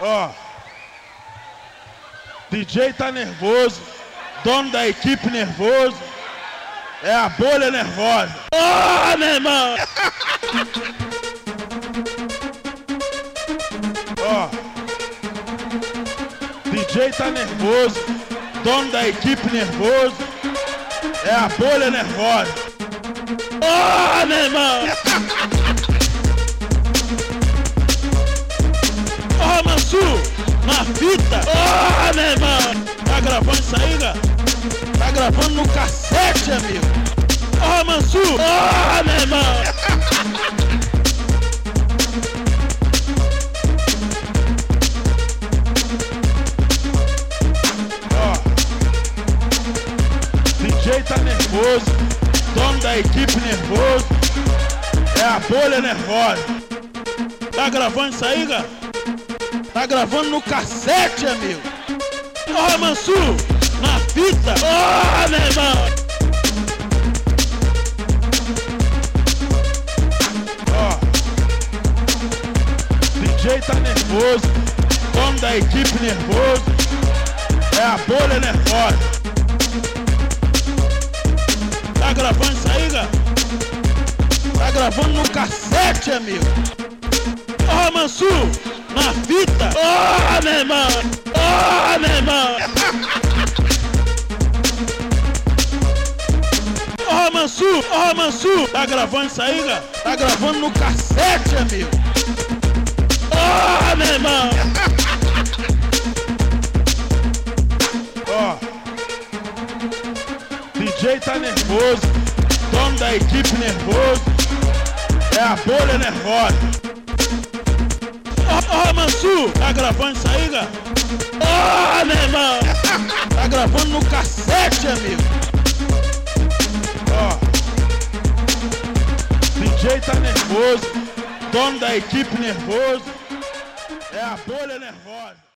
Ó, DJ tá nervoso, dono da equipe nervoso, é a bolha nervosa. Ó, meu irmão! Ó, DJ tá nervoso, dono da equipe nervoso, é a bolha nervosa. Ó, meu irmão! Ó, Mansur, na fita! Ó, meu irmão! Tá gravando isso aí, cara? Tá gravando no cassete, amigo! Ó, Mansur! Ó, meu irmão! Ó, DJ tá nervoso, dono da equipe nervoso, é a bolha nervosa. Tá gravando isso aí, cara? Tá gravando no cassete, amigo! Ó, Mansur, na fita! Ó, meu irmão! Ó, DJ tá nervoso, dono da equipe nervoso, é a bolha nervosa. Tá gravando isso aí, cara? Tá gravando no cassete, amigo! Ó, Mansur, na fita! Ó, meu irmão! Ó, meu irmão! Ó, Mansur! Tá gravando isso aí, cara? Tá gravando no cassete, amigo! Ó, meu irmão! Ó, DJ tá nervoso, dono da equipe nervoso, é a bolha nervosa. Ó, Mansur! Tá gravando isso aí, cara? Ó, meu irmão! Tá gravando no cassete, amigo! Ó, DJ tá nervoso, dono da equipe nervoso, é a bolha nervosa.